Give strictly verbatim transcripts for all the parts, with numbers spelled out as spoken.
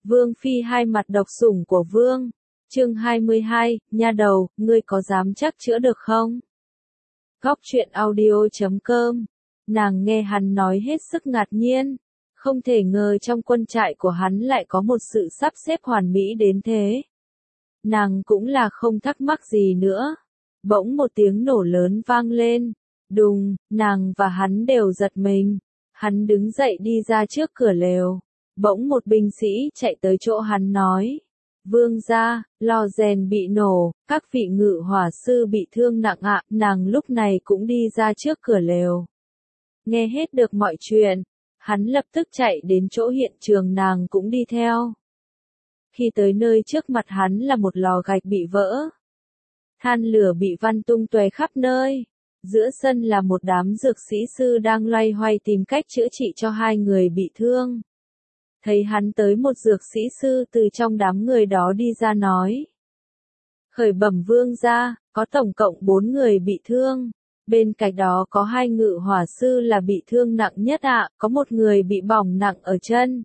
Vương Phi hai mặt độc sủng của Vương. Chương hai mươi hai, nha đầu, ngươi có dám chắc chữa được không? Góc truyện audio chấm com. Nàng nghe hắn nói hết sức ngạc nhiên. Không thể ngờ trong quân trại của hắn lại có một sự sắp xếp hoàn mỹ đến thế. Nàng cũng là không thắc mắc gì nữa. Bỗng một tiếng nổ lớn vang lên. Đùng, nàng và hắn đều giật mình. Hắn đứng dậy đi ra trước cửa lều. Bỗng một binh sĩ chạy tới chỗ hắn nói. Vương gia, lò rèn bị nổ, các vị ngự hỏa sư bị thương nặng ạ. Nàng lúc này cũng đi ra trước cửa lều. Nghe hết được mọi chuyện, hắn lập tức chạy đến chỗ hiện trường, nàng cũng đi theo. Khi tới nơi trước mặt hắn là một lò gạch bị vỡ. Than lửa bị văng tung tóe khắp nơi. Giữa sân là một đám dược sĩ sư đang loay hoay tìm cách chữa trị cho hai người bị thương. Thấy hắn tới, một dược sĩ sư từ trong đám người đó đi ra nói. Khởi bẩm vương gia, có tổng cộng bốn người bị thương. Bên cạnh đó có hai ngự hỏa sư là bị thương nặng nhất ạ, có một người bị bỏng nặng ở chân.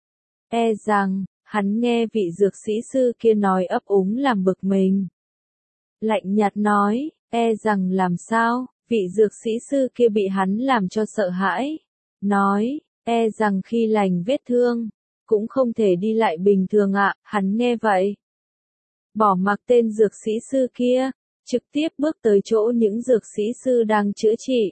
E rằng, hắn nghe vị dược sĩ sư kia nói ấp úng làm bực mình. Lạnh nhạt nói, e rằng làm sao, vị dược sĩ sư kia bị hắn làm cho sợ hãi. Nói, e rằng khi lành vết thương, cũng không thể đi lại bình thường ạ, hắn nghe vậy. Bỏ mặc tên dược sĩ sư kia, trực tiếp bước tới chỗ những dược sĩ sư đang chữa trị.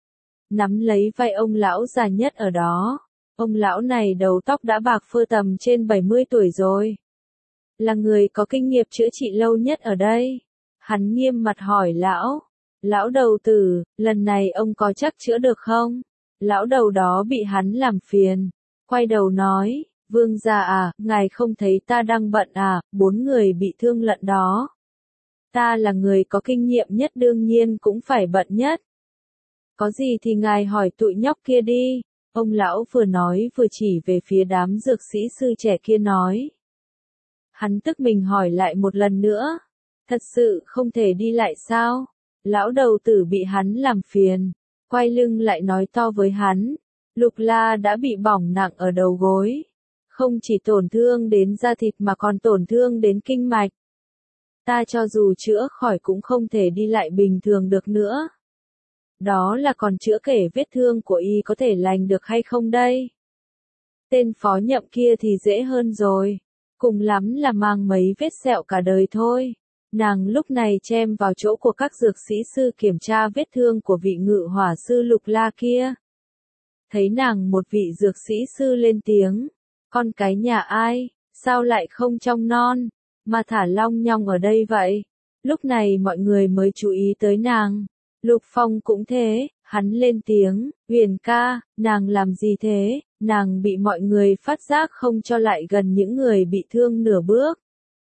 Nắm lấy vai ông lão già nhất ở đó. Ông lão này đầu tóc đã bạc phơ, tầm trên bảy mươi tuổi rồi. Là người có kinh nghiệm chữa trị lâu nhất ở đây. Hắn nghiêm mặt hỏi lão. Lão đầu tử, lần này ông có chắc chữa được không? Lão đầu đó bị hắn làm phiền. Quay đầu nói, vương gia à, ngài không thấy ta đang bận à, bốn người bị thương lận đó. Ta là người có kinh nghiệm nhất, đương nhiên cũng phải bận nhất. Có gì thì ngài hỏi tụi nhóc kia đi. Ông lão vừa nói vừa chỉ về phía đám dược sĩ sư trẻ kia nói. Hắn tức mình hỏi lại một lần nữa. Thật sự không thể đi lại sao? Lão đầu tử bị hắn làm phiền. Quay lưng lại nói to với hắn. Lục La đã bị bỏng nặng ở đầu gối. Không chỉ tổn thương đến da thịt mà còn tổn thương đến kinh mạch. Ta cho dù chữa khỏi cũng không thể đi lại bình thường được nữa. Đó là còn chữa kể vết thương của y có thể lành được hay không đây? Tên phó nhậm kia thì dễ hơn rồi. Cùng lắm là mang mấy vết sẹo cả đời thôi. Nàng lúc này chem vào chỗ của các dược sĩ sư kiểm tra vết thương của vị ngự hỏa sư Lục La kia. Thấy nàng một vị dược sĩ sư lên tiếng. Con cái nhà ai, sao lại không trông non, mà thả long nhong ở đây vậy? Lúc này mọi người mới chú ý tới nàng. Lục Phong cũng thế, hắn lên tiếng, Huyền ca, nàng làm gì thế? Nàng bị mọi người phát giác không cho lại gần những người bị thương nửa bước.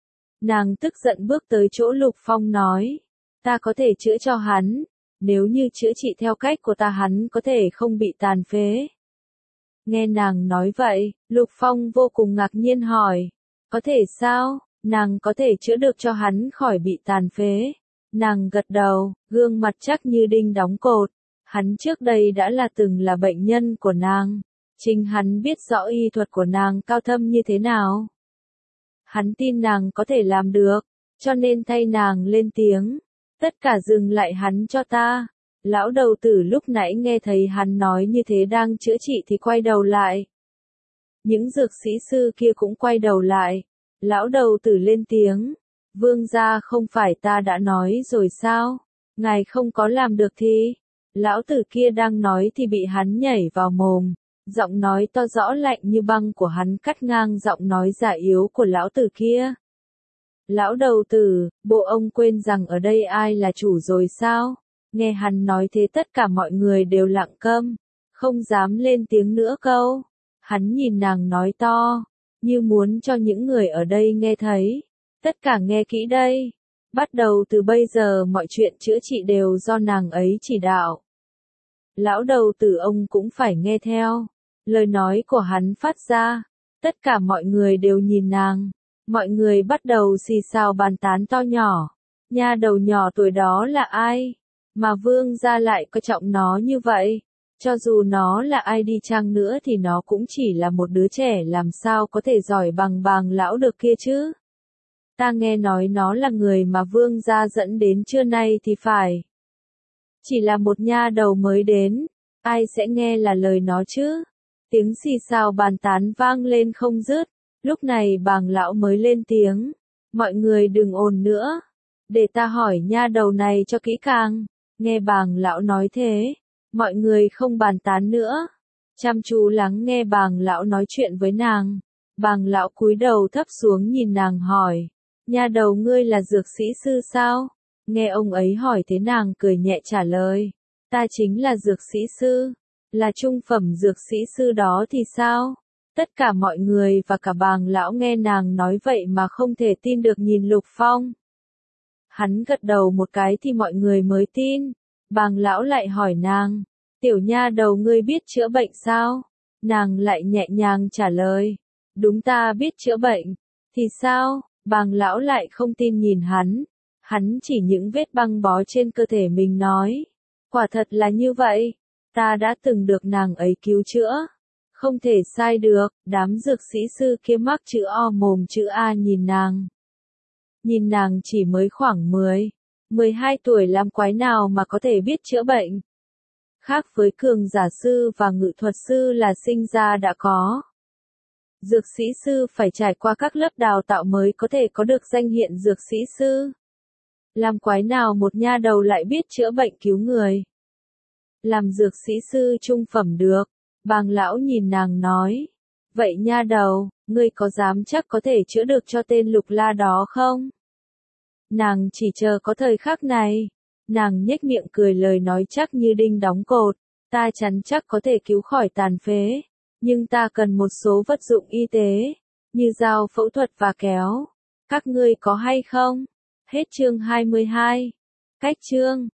Nàng tức giận bước tới chỗ Lục Phong nói, ta có thể chữa cho hắn, nếu như chữa trị theo cách của ta hắn có thể không bị tàn phế. Nghe nàng nói vậy, Lục Phong vô cùng ngạc nhiên hỏi, có thể sao, nàng có thể chữa được cho hắn khỏi bị tàn phế? Nàng gật đầu, gương mặt chắc như đinh đóng cột, hắn trước đây đã là từng là bệnh nhân của nàng, chính hắn biết rõ y thuật của nàng cao thâm như thế nào. Hắn tin nàng có thể làm được, cho nên thay nàng lên tiếng, tất cả dừng lại hắn cho ta. Lão đầu tử lúc nãy nghe thấy hắn nói như thế đang chữa trị thì quay đầu lại. Những dược sĩ sư kia cũng quay đầu lại. Lão đầu tử lên tiếng. Vương gia, không phải ta đã nói rồi sao? Ngài không có làm được thì. Lão tử kia đang nói thì bị hắn nhảy vào mồm. Giọng nói to rõ lạnh như băng của hắn cắt ngang giọng nói già yếu của lão tử kia. Lão đầu tử, bộ ông quên rằng ở đây ai là chủ rồi sao? Nghe hắn nói thế tất cả mọi người đều lặng câm, không dám lên tiếng nữa câu. Hắn nhìn nàng nói to, như muốn cho những người ở đây nghe thấy. Tất cả nghe kỹ đây. Bắt đầu từ bây giờ mọi chuyện chữa trị đều do nàng ấy chỉ đạo. Lão đầu tử ông cũng phải nghe theo. Lời nói của hắn phát ra. Tất cả mọi người đều nhìn nàng. Mọi người bắt đầu xì xào bàn tán to nhỏ. Nha đầu nhỏ tuổi đó là ai? Mà vương gia lại coi trọng nó như vậy. Cho dù nó là ai đi chăng nữa thì nó cũng chỉ là một đứa trẻ, làm sao có thể giỏi bằng bàng lão được kia chứ. Ta nghe nói nó là người mà vương gia dẫn đến trưa nay thì phải. Chỉ là một nha đầu mới đến, ai sẽ nghe là lời nó chứ. Tiếng xì xào bàn tán vang lên không dứt, lúc này bàng lão mới lên tiếng. Mọi người đừng ồn nữa, để ta hỏi nha đầu này cho kỹ càng. Nghe bàng lão nói thế, mọi người không bàn tán nữa, chăm chú lắng nghe bàng lão nói chuyện với nàng. Bàng lão cúi đầu thấp xuống nhìn nàng hỏi, nha đầu ngươi là dược sĩ sư sao? Nghe ông ấy hỏi thế nàng cười nhẹ trả lời, ta chính là dược sĩ sư, là trung phẩm dược sĩ sư đó thì sao? Tất cả mọi người và cả bàng lão nghe nàng nói vậy mà không thể tin được nhìn Lục Phong. Hắn gật đầu một cái thì mọi người mới tin. Bàng lão lại hỏi nàng, tiểu nha đầu ngươi biết chữa bệnh sao? Nàng lại nhẹ nhàng trả lời, đúng ta biết chữa bệnh. Thì sao? Bàng lão lại không tin nhìn hắn. Hắn chỉ những vết băng bó trên cơ thể mình nói, quả thật là như vậy, ta đã từng được nàng ấy cứu chữa. Không thể sai được, đám dược sĩ sư kia mắc chữ O mồm chữ A nhìn nàng. Nhìn nàng chỉ mới khoảng mười, mười hai tuổi làm quái nào mà có thể biết chữa bệnh. Khác với cường giả sư và ngự thuật sư là sinh ra đã có. Dược sĩ sư phải trải qua các lớp đào tạo mới có thể có được danh hiệu dược sĩ sư. Làm quái nào một nha đầu lại biết chữa bệnh cứu người. Làm dược sĩ sư trung phẩm được. Bàng lão nhìn nàng nói, vậy nha đầu, ngươi có dám chắc có thể chữa được cho tên Lục La đó không? Nàng chỉ chờ có thời khắc này. Nàng nhếch miệng cười lời nói chắc như đinh đóng cột, ta chắn chắc có thể cứu khỏi tàn phế, nhưng ta cần một số vật dụng y tế, như dao phẫu thuật và kéo. Các ngươi có hay không? Hết chương hai mươi hai. Cách chương